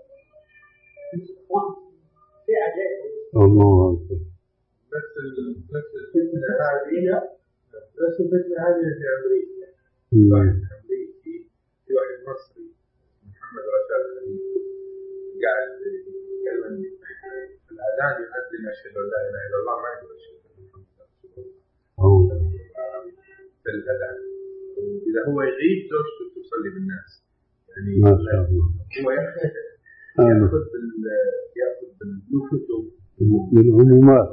في عجائب. الله أكبر. نفس نفس الفتنة هذه نفس الفتنة هذه في أمريكا. واحد أمريكي في واحد مصري محمد رشاد خليل قاعد يتكلم في الأذان يؤذن أشهد أن لا إله إلا الله ما يقول أشهد أن محمد رسول الله في الأذان. إذا هو يعيد زوجته تصلي بالناس يعني ما شاء الله. هو يأخذ يأخذ بال يأخذ بالكتب بالعمومات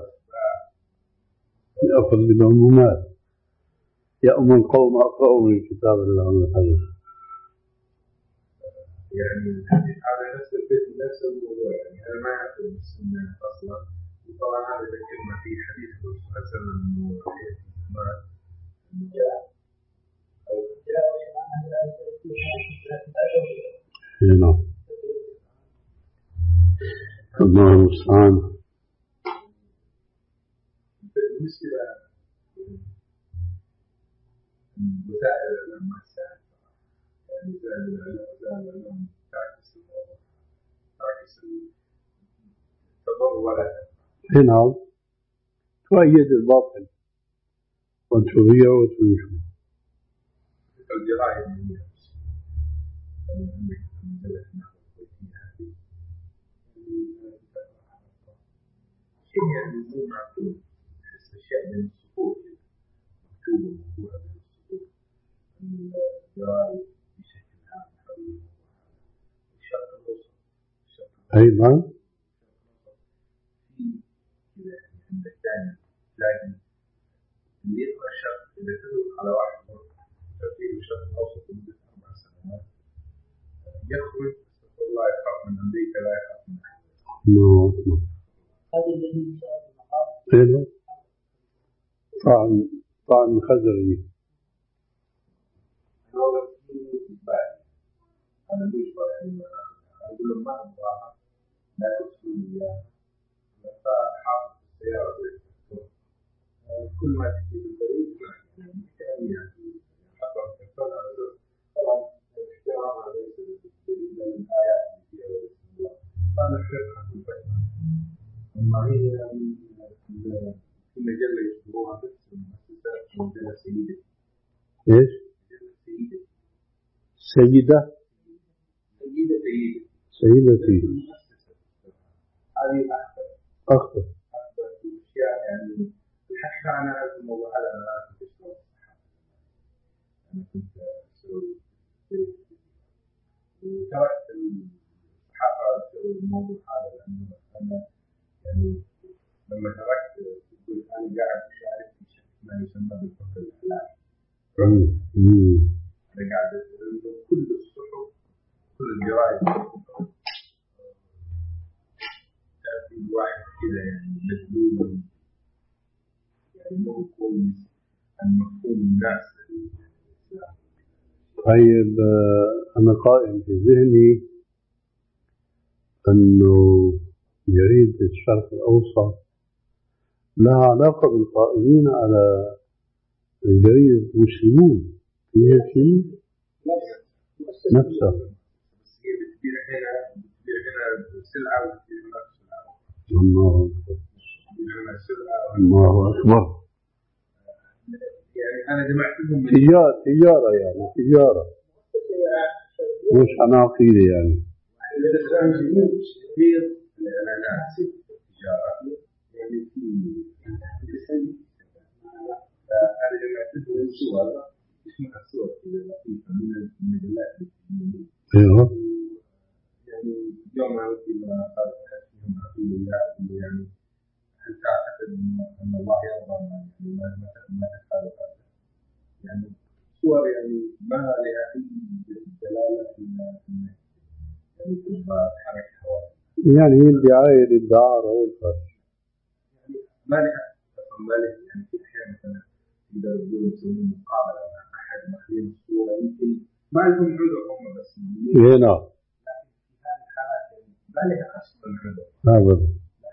يأخذ بالعمومات يأمن قوم أقرأوا من كتاب الله مثلا. يعني هذا نفس الفيلم نفس الموضوع يعني أنا ما أعرف السنة أصلا. وطبعا هذا ذكرنا في حديث الرسول صلى الله عليه وسلم إنه ما جاء أو جاء نعم. الله المستعان. بالنسبة وسائل الإعلام ما تساعد يعني وسائل الإعلام تعكس تعكس التضر ولا نعم تؤيد الباطل وتبيع وتنشر. الجرائم هي عندك مجلة النهضة الكويتية هذه شيء يعني مو معقول. تحس أشياء بين السطور مكتوبة مكتوبة بين السطور. الجرائم بشكل عام حول الشرق الأوسط. أيضا في كذا عندك دائما تلاقي اللي يقرأ الشرق إذا تدرك على واحد ترتيب الشرق الأوسط لمدة أربع سنوات يخرج استغفر الله يخاف من أمريكا لا يخاف من أحد. الله أكبر. هذا الذي يشاهد المقال. أيضا طعن طعن خزري. هذا بالبال أنا ليش يعني أقول لهم ما أبغاها لا تسلم إياها فحافظ السيارة كل ما تجي بالبريد يعني كأمية حفظ كفر طبعا احترامها ليس بالدليل من الآيات اللي فيها بسم الله فأنا أحرقها في الفترة. أما هي في مجلة يشبهوها بس المؤسسات مجلة سيدة. إيش؟ سيدة سيدة سيدة سيدة سيدة سيدة هذه أخبر أخبر أخبر أشياء يعني حتى أنا أعرف الموضوع هذا أنا أعرف الصحافة. أنا كنت أسوي وتركت الصحافة أسوي الموضوع هذا لأنه أنا يعني لما تركت قلت أنا قاعد أشارك في شيء ما يسمى بالفقر الإعلامي. أنا قاعد أقول كل الصحف كل الجرائد تأتي واحد كذا يعني مدلول يعني مو كويس عن مفهوم الناس. طيب أنا قائم في ذهني أنه جريدة الشرق الأوسط لها علاقة بالقائمين على جريدة المسلمون فيها شيء نفسها. بس هي بتبيع هنا بتبيع هنا سلعة وبتبيع هنا سلعة. الله أكبر. بتبيع هنا سلعة. الله أكبر. يعني أنا جمعتهم من تجارة تجارة يعني تجارة مش عناقيد يعني. كثير الإعلانات التجارة يعني في أنا جمعتهم من صور اسمها صور لطيفة من المجلات التجارية. أيوه. يعني يوم ما ودي ما صارت فيهم أقول يا يعني هل تعتقد أن الله يرضى يعني ما ما ما تفعل هذا؟ يعني صور يعني ما لها أي دلالة يعني تبقى حركة هواء يعني الدعاية للدعارة والفرش يعني ما لها أصلا ما لها يعني في أحيان مثلا إذا يقولوا مسوين مقابلة مع أحد مخلين الصورة يمكن ما لهم عذر هم بس هنا لكن في هذه الحالات يعني ما لها أصلا عذر أبدا.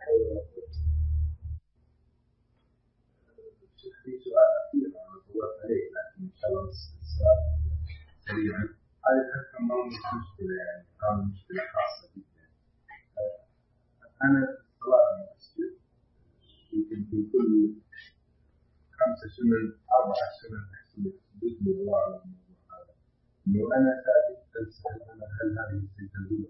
في سؤال أخير أنا طولت عليه لكن إن شاء الله السؤال سريعا هذه الحلقة ما مش مشكلة يعني هذه مشكلة خاصة جدا أنا صلاة المسجد يمكن في كل خمسة سنين أربعة سنين أحسن بإذن الله على الموضوع هذا إنه أنا ساجد أسأل أنا هل هذه السجدة الأولى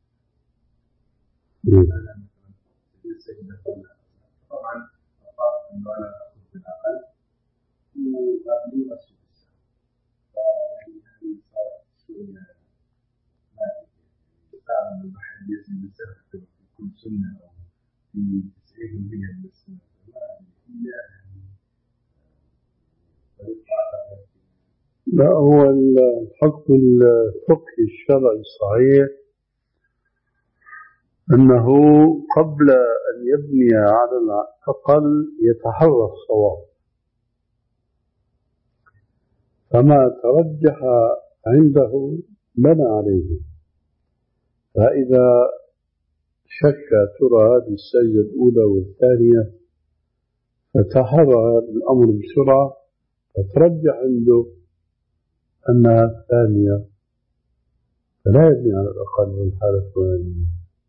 أنا مثلا السجدة الأولى طبعا أخاف إنه أنا أخذ بالأقل وقبلي مسجد السلام فيعني هذه صارت شوية ما أدري فعلا الواحد يسجد السلام في كل سنة أو في تسعين بالمئة من السنة ما أدري يعني لا هو الحكم الفقهي الشرعي الصحيح أنه قبل أن يبني على الأقل يتحرى الصواب فما ترجح عنده بنى عليه فإذا شك ترى هذه السجدة الأولى والثانية فتحرى الأمر بسرعة فترجح عنده أنها الثانية فلا يبني على الأقل والحالة الفلانية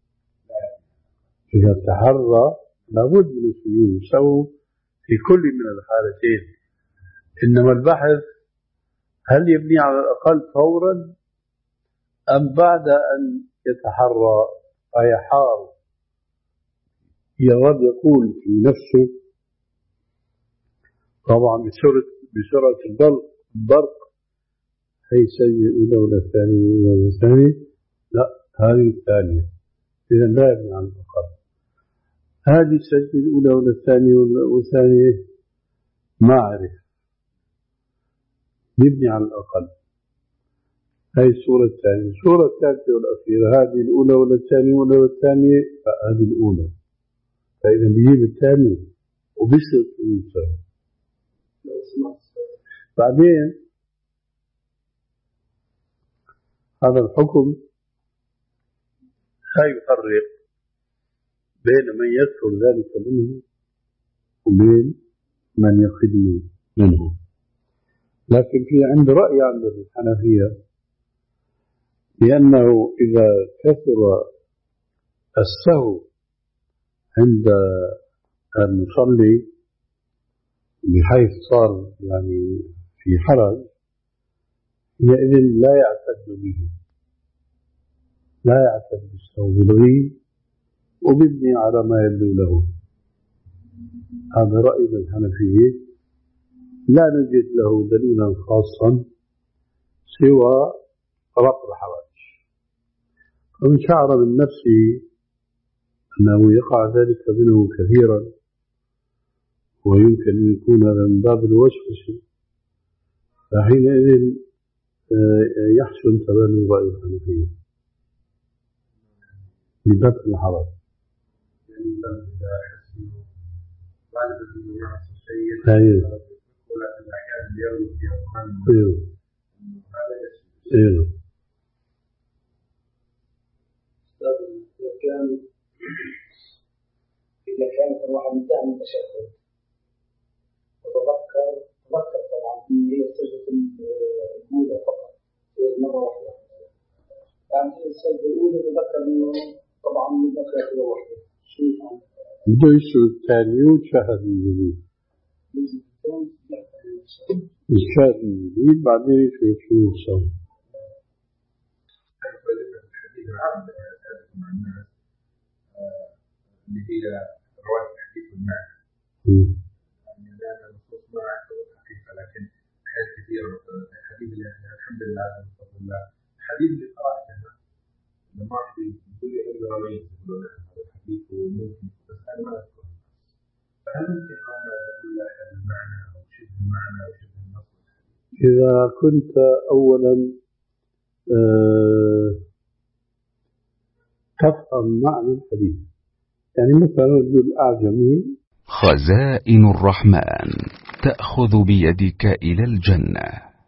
إذا تحرى لابد من السجود يسوي في كل من الحالتين إنما البحث هل يبني على الأقل فورا أم بعد أن يتحرى فيحار يرد يقول في نفسه طبعا بسرعة بسرعة البرق البرق هي سجدة أولى ولا ثانية ولا ثانية لا هذه الثانية إذا لا يبني على الأقل هذه السجدة الأولى ولا الثانية ولا ثانية ما أعرف يبني على الأقل هذه السورة الثانية السورة الثالثة والأخيرة هذه الأولى ولا الثانية ولا الثانية هذه الأولى فإذا بيجيب الثانية وبيصير الثانية بعدين هذا الحكم لا يفرق بين من يذكر ذلك منه وبين من يخل منه لكن في عند رأي عند الحنفية لأنه إذا كثر السهو عند المصلي بحيث صار يعني في حرج حينئذ لا يعتد به لا يعتد بالسهو بالغي وبيبني على ما يبدو له هذا رأي الحنفية لا نجد له دليلا خاصا سوى رفع الحرج فمن شعر من نفسه أنه يقع ذلك منه كثيرا ويمكن أن يكون هذا من باب الوسوسة فحينئذ يحسن تبني رأي الحنفية بدفع الحرج يعني إذا حسنوا غالبا أنه يعصي شيء أيوه ولكن الأحيان يروي في أوقات أيوه هذا يسوي أيوه إذا كان إذا كانت الواحد انتهى من التشهد وتذكر تذكر طبعا إن هي السجدة الأولى فقط مرة واحدة يعني السجدة الأولى تذكر إنه طبعا مذكر كذا واحدة شو يعني بده يسوي الثاني وشهد من جديد الشهد من جديد بعدين يشوف شو يسوي الحديث العام مع الناس اللي هي رواية الحديث والمعنى يعني لا النصوص ما أعتبر الحقيقة لكن أحيان كثير الحديث اللي الحمد لله بفضل الله الحديث اللي قرأته لما واحد يقول لي أنا رأيت يقول هذا الحديث وممكن بس أنا ما أذكر فهل ممكن أنا أقول له المعنى أو شبه المعنى أو شبه النص إذا كنت أولا أه تفهم معنى الحديث، يعني مثلا رجل أعجمي: خزائن الرحمن تأخذ بيدك إلى الجنة.